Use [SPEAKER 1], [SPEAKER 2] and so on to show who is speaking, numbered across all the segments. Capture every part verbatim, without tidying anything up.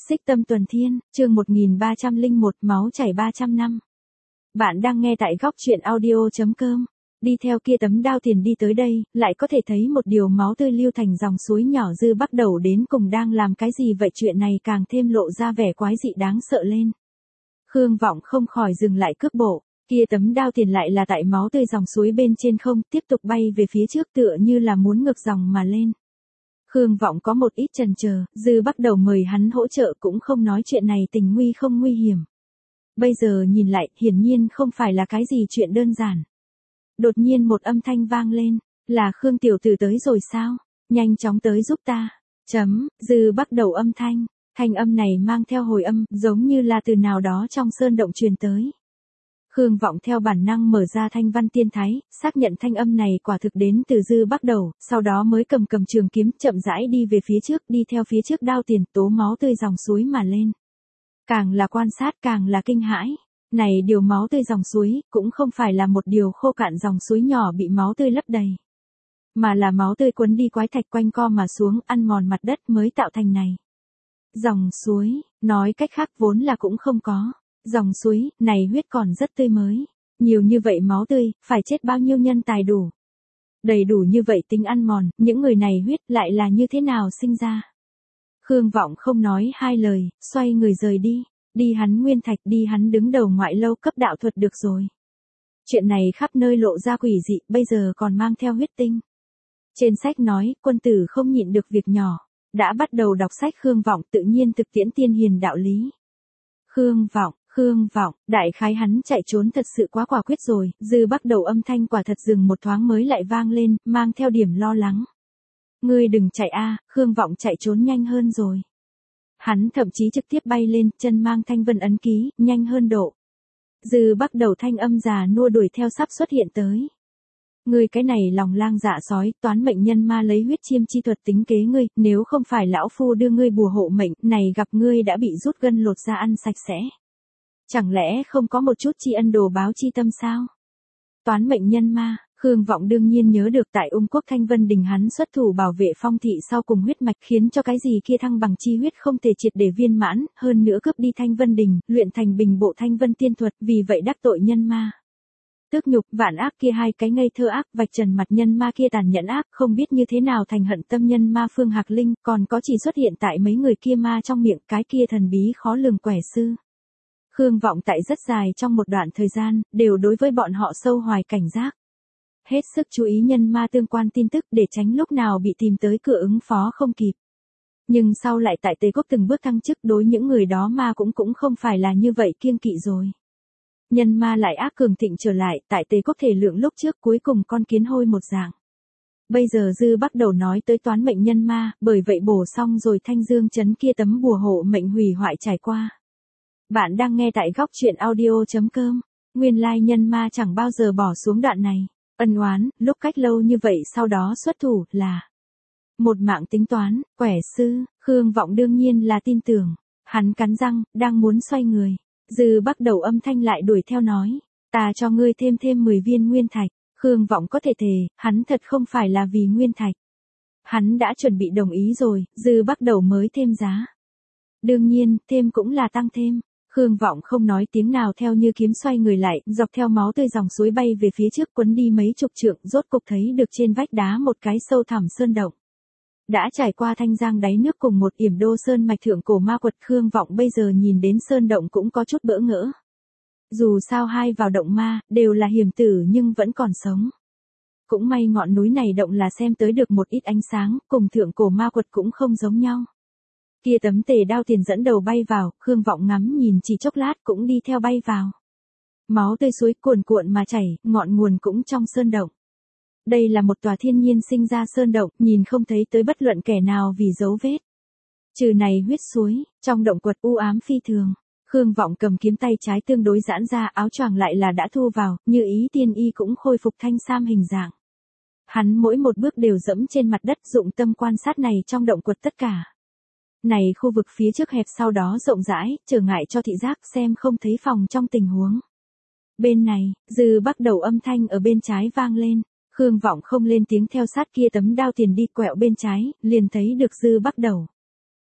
[SPEAKER 1] Xích Tâm Tuần Thiên, chương một nghìn ba trăm lẻ một, máu chảy ba trăm năm. Bạn đang nghe tại góc truyện audio chấm com. Đi theo kia tấm đao tiền đi tới đây, lại có thể thấy một điều máu tươi lưu thành dòng suối nhỏ. Dư Bắc Đầu đến cùng đang làm cái gì vậy? Chuyện này càng thêm lộ ra vẻ quái dị đáng sợ lên. Khương Vọng không khỏi dừng lại cước bộ. Kia tấm đao tiền lại là tại máu tươi dòng suối bên trên không, tiếp tục bay về phía trước tựa như là muốn ngược dòng mà lên. Khương Vọng có một ít chần chờ, Dư Bắc Đầu mời hắn hỗ trợ cũng không nói chuyện này tình nguy không nguy hiểm. Bây giờ nhìn lại, hiển nhiên không phải là cái gì chuyện đơn giản. Đột nhiên một âm thanh vang lên, là Khương tiểu tử tới rồi sao? Nhanh chóng tới giúp ta. Chấm, Dư Bắc Đầu âm thanh, thanh âm này mang theo hồi âm, giống như là từ nào đó trong sơn động truyền tới. Khương Vọng theo bản năng mở ra thanh văn tiên thái, xác nhận thanh âm này quả thực đến từ Dư Bắc Đầu, sau đó mới cầm cầm trường kiếm chậm rãi đi về phía trước, đi theo phía trước đao tiền tố máu tươi dòng suối mà lên. Càng là quan sát càng là kinh hãi, này điều máu tươi dòng suối, cũng không phải là một điều khô cạn dòng suối nhỏ bị máu tươi lấp đầy, mà là máu tươi cuốn đi quái thạch quanh co mà xuống, ăn mòn mặt đất mới tạo thành này. Dòng suối, nói cách khác vốn là cũng không có. Dòng suối, này huyết còn rất tươi mới. Nhiều như vậy máu tươi, phải chết bao nhiêu nhân tài đủ. Đầy đủ như vậy tính ăn mòn, những người này huyết lại là như thế nào sinh ra. Khương Vọng không nói hai lời, xoay người rời đi. Đi hắn nguyên thạch, đi hắn đứng đầu ngoại lâu cấp đạo thuật được rồi. Chuyện này khắp nơi lộ ra quỷ dị, bây giờ còn mang theo huyết tinh. Trên sách nói, quân tử không nhịn được việc nhỏ. Đã bắt đầu đọc sách Khương Vọng tự nhiên thực tiễn tiên hiền đạo lý. Khương Vọng. Khương Vọng, đại khái hắn chạy trốn thật sự quá quả quyết rồi, Dư Bắc Đầu âm thanh quả thật dừng một thoáng mới lại vang lên, mang theo điểm lo lắng. Ngươi đừng chạy a, Khương Vọng chạy trốn nhanh hơn rồi. Hắn thậm chí trực tiếp bay lên, chân mang thanh vân ấn ký, nhanh hơn độ. Dư Bắc Đầu thanh âm già nua đuổi theo sắp xuất hiện tới. Ngươi cái này lòng lang dạ sói, toán mệnh nhân ma lấy huyết chiêm chi thuật tính kế ngươi, nếu không phải lão phu đưa ngươi bùa hộ mệnh, này gặp ngươi đã bị rút gân lột ra ăn sạch sẽ. Chẳng lẽ không có một chút tri ân đồ báo chi tâm sao? Toán mệnh nhân ma, Khương Vọng đương nhiên nhớ được tại Ung Quốc Thanh Vân Đình hắn xuất thủ bảo vệ phong thị sau cùng huyết mạch khiến cho cái gì kia thăng bằng chi huyết không thể triệt để viên mãn, hơn nữa cướp đi Thanh Vân Đình, luyện thành bình bộ Thanh Vân tiên thuật, vì vậy đắc tội nhân ma. Tước nhục, vạn ác kia hai cái ngây thơ ác, vạch trần mặt nhân ma kia tàn nhẫn ác, không biết như thế nào thành hận tâm nhân ma Phương Hạc Linh, còn có chỉ xuất hiện tại mấy người kia ma trong miệng cái kia thần bí khó lường quẻ sư. Khương Vọng tại rất dài trong một đoạn thời gian, đều đối với bọn họ sâu hoài cảnh giác. Hết sức chú ý nhân ma tương quan tin tức để tránh lúc nào bị tìm tới cửa ứng phó không kịp. Nhưng sau lại tại Tề Quốc từng bước thăng chức đối những người đó ma cũng cũng không phải là như vậy kiêng kỵ rồi. Nhân ma lại ác cường thịnh trở lại, tại Tề Quốc thể lượng lúc trước cuối cùng con kiến hôi một dạng. Bây giờ Dư Bắc Đầu nói tới toán mệnh nhân ma, bởi vậy bổ xong rồi Thanh Dương trấn kia tấm bùa hộ mệnh hủy hoại trải qua. Bạn đang nghe tại góc truyện audio chấm com. Nguyên lai nhân ma chẳng bao giờ bỏ xuống đoạn này. Ân oán, lúc cách lâu như vậy sau đó xuất thủ là một mạng tính toán, quẻ sư, Khương Vọng đương nhiên là tin tưởng. Hắn cắn răng, đang muốn xoay người. Dư Bắc Đầu âm thanh lại đuổi theo nói. Ta cho ngươi thêm thêm mười viên nguyên thạch. Khương Vọng có thể thề, hắn thật không phải là vì nguyên thạch. Hắn đã chuẩn bị đồng ý rồi, Dư Bắc Đầu mới thêm giá. Đương nhiên, thêm cũng là tăng thêm. Khương Vọng không nói tiếng nào theo như kiếm xoay người lại, dọc theo máu tươi dòng suối bay về phía trước quấn đi mấy chục trượng, rốt cục thấy được trên vách đá một cái sâu thẳm sơn động. Đã trải qua thanh giang đáy nước cùng một yểm đô sơn mạch thượng cổ ma quật, Khương Vọng bây giờ nhìn đến sơn động cũng có chút bỡ ngỡ. Dù sao hai vào động ma, đều là hiểm tử nhưng vẫn còn sống. Cũng may ngọn núi này động là xem tới được một ít ánh sáng, cùng thượng cổ ma quật cũng không giống nhau. Kia tấm tề đao tiền dẫn đầu bay vào, Khương Vọng ngắm nhìn chỉ chốc lát cũng đi theo bay vào. Máu tươi suối cuồn cuộn mà chảy, ngọn nguồn cũng trong sơn động. Đây là một tòa thiên nhiên sinh ra sơn động, nhìn không thấy tới bất luận kẻ nào vì dấu vết. Trừ này huyết suối, trong động quật u ám phi thường. Khương Vọng cầm kiếm tay trái tương đối giãn ra, áo choàng lại là đã thu vào, như ý tiên y cũng khôi phục thanh sam hình dạng. Hắn mỗi một bước đều dẫm trên mặt đất, dụng tâm quan sát này trong động quật tất cả. Này khu vực phía trước hẹp sau đó rộng rãi, trở ngại cho thị giác xem không thấy phòng trong tình huống. Bên này, Dư Bắc Đầu âm thanh ở bên trái vang lên, Khương Vọng không lên tiếng theo sát kia tấm đao tiền đi quẹo bên trái, liền thấy được Dư Bắc Đầu.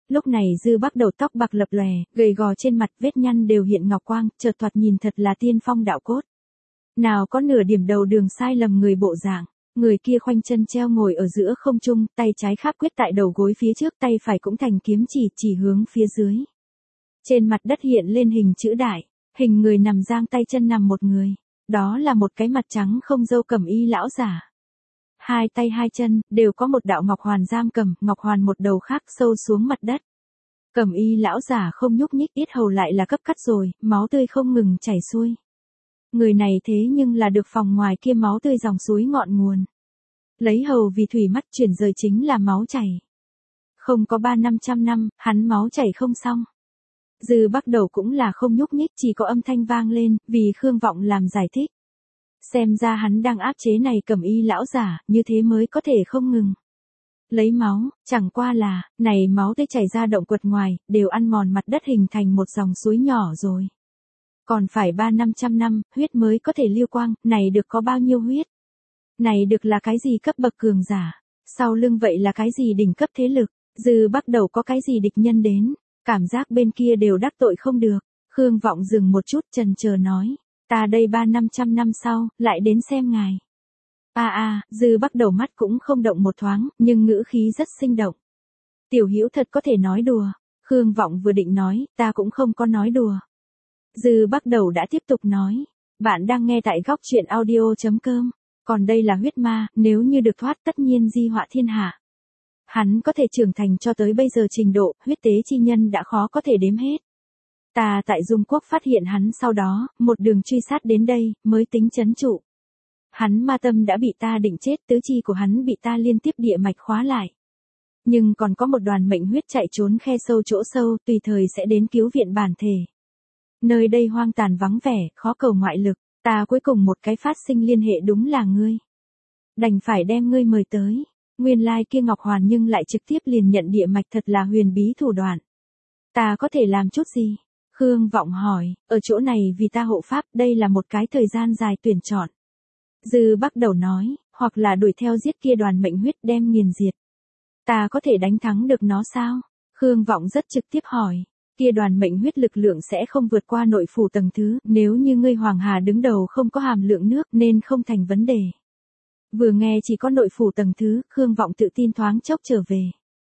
[SPEAKER 1] Lúc này Dư Bắc đầu tóc bạc lập lòe, gầy gò trên mặt, vết nhăn đều hiện ngọc quang, chợt thoạt nhìn thật là tiên phong đạo cốt. Nào có nửa điểm đầu đường sai lầm người bộ dạng. Người kia khoanh chân treo ngồi ở giữa không trung, tay trái kháp quyết tại đầu gối phía trước, tay phải cũng thành kiếm chỉ, chỉ hướng phía dưới. Trên mặt đất hiện lên hình chữ đại, hình người nằm giang tay chân nằm một người. Đó là một cái mặt trắng không râu cẩm y lão giả. Hai tay hai chân, đều có một đạo ngọc hoàn giam cầm, ngọc hoàn một đầu khác sâu xuống mặt đất. Cẩm y lão giả không nhúc nhích, yết hầu lại là cấp cắt rồi, máu tươi không ngừng chảy xuôi. Người này thế nhưng là được phòng ngoài kia máu tươi dòng suối ngọn nguồn. Lấy hầu vì thủy mắt, chuyển rời chính là máu chảy. Không có ba năm trăm năm, hắn máu chảy không xong. Dư Bắc đầu cũng là không nhúc nhích, chỉ có âm thanh vang lên, vì Khương Vọng làm giải thích. Xem ra hắn đang áp chế này cẩm y lão giả, như thế mới có thể không ngừng. Lấy máu, chẳng qua là, này máu tươi chảy ra động quật ngoài, đều ăn mòn mặt đất hình thành một dòng suối nhỏ rồi. Còn phải ba năm trăm năm, huyết mới có thể lưu quang, này được có bao nhiêu huyết? Này được là cái gì cấp bậc cường giả? Sau lưng vậy là cái gì đỉnh cấp thế lực? Dư Bắc đầu có cái gì địch nhân đến? Cảm giác bên kia đều đắc tội không được. Khương Vọng dừng một chút chần chờ nói. Ta đây ba năm trăm năm sau, lại đến xem ngài. A a, Dư Bắc đầu mắt cũng không động một thoáng, nhưng ngữ khí rất sinh động. Tiểu Hữu thật có thể nói đùa. Khương Vọng vừa định nói, ta cũng không có nói đùa. Dư Bắc đầu đã tiếp tục nói. Bạn đang nghe tại góc truyện audio chấm com. Còn đây là huyết ma, nếu như được thoát tất nhiên di họa thiên hạ. Hắn có thể trưởng thành cho tới bây giờ trình độ, huyết tế chi nhân đã khó có thể đếm hết. Ta tại Dung Quốc phát hiện hắn sau đó, một đường truy sát đến đây, mới tính chấn trụ. Hắn ma tâm đã bị ta định chết, tứ chi của hắn bị ta liên tiếp địa mạch khóa lại. Nhưng còn có một đoàn mệnh huyết chạy trốn khe sâu chỗ sâu, tùy thời sẽ đến cứu viện bản thể. Nơi đây hoang tàn vắng vẻ, khó cầu ngoại lực, ta cuối cùng một cái phát sinh liên hệ đúng là ngươi. Đành phải đem ngươi mời tới. Nguyên lai kia Ngọc Hoàn nhưng lại trực tiếp liền nhận địa mạch, thật là huyền bí thủ đoạn. Ta có thể làm chút gì? Khương Vọng hỏi, ở chỗ này vì ta hộ pháp, đây là một cái thời gian dài tuyển chọn. Dư Bắc đầu nói, hoặc là đuổi theo giết kia đoàn mệnh huyết đem nghiền diệt. Ta có thể đánh thắng được nó sao? Khương Vọng rất trực tiếp hỏi, kia đoàn mệnh huyết lực lượng sẽ không vượt qua nội phủ tầng thứ, nếu như ngươi Hoàng Hà đứng đầu không có hàm lượng nước nên không thành vấn đề. Vừa nghe chỉ có nội phủ tầng thứ, Khương Vọng tự tin thoáng chốc trở về.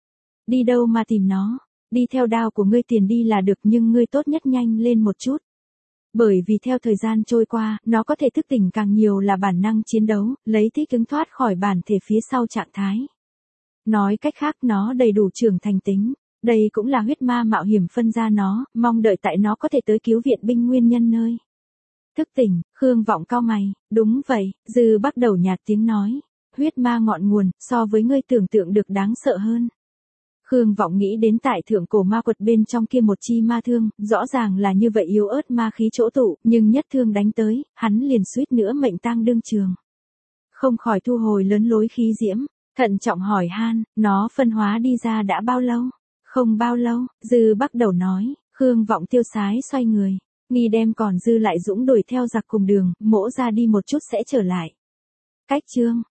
[SPEAKER 1] Đi đâu mà tìm nó? Đi theo đao của ngươi tiền đi là được, nhưng ngươi tốt nhất nhanh lên một chút. Bởi vì theo thời gian trôi qua, nó có thể thức tỉnh càng nhiều là bản năng chiến đấu, lấy thích ứng thoát khỏi bản thể phía sau trạng thái. Nói cách khác nó đầy đủ trưởng thành tính. Đây cũng là huyết ma mạo hiểm phân ra nó, mong đợi tại nó có thể tới cứu viện binh nguyên nhân nơi. Thức tỉnh, Khương Vọng cau mày, đúng vậy, Dư Bắc đầu nhạt tiếng nói. Huyết ma ngọn nguồn, so với ngươi tưởng tượng được đáng sợ hơn. Khương Vọng nghĩ đến tại thượng cổ ma quật bên trong kia một chi ma thương, rõ ràng là như vậy yếu ớt ma khí chỗ tụ, nhưng nhất thương đánh tới, hắn liền suýt nữa mệnh tang đương trường. Không khỏi thu hồi lớn lối khí diễm, thận trọng hỏi han, nó phân hóa đi ra đã bao lâu? Không bao lâu, Dư Bắc đầu nói, Khương Vọng tiêu sái xoay người, nghi đem còn dư lại dũng đuổi theo giặc cùng đường, mỗ ra đi một chút sẽ trở lại. Cách chương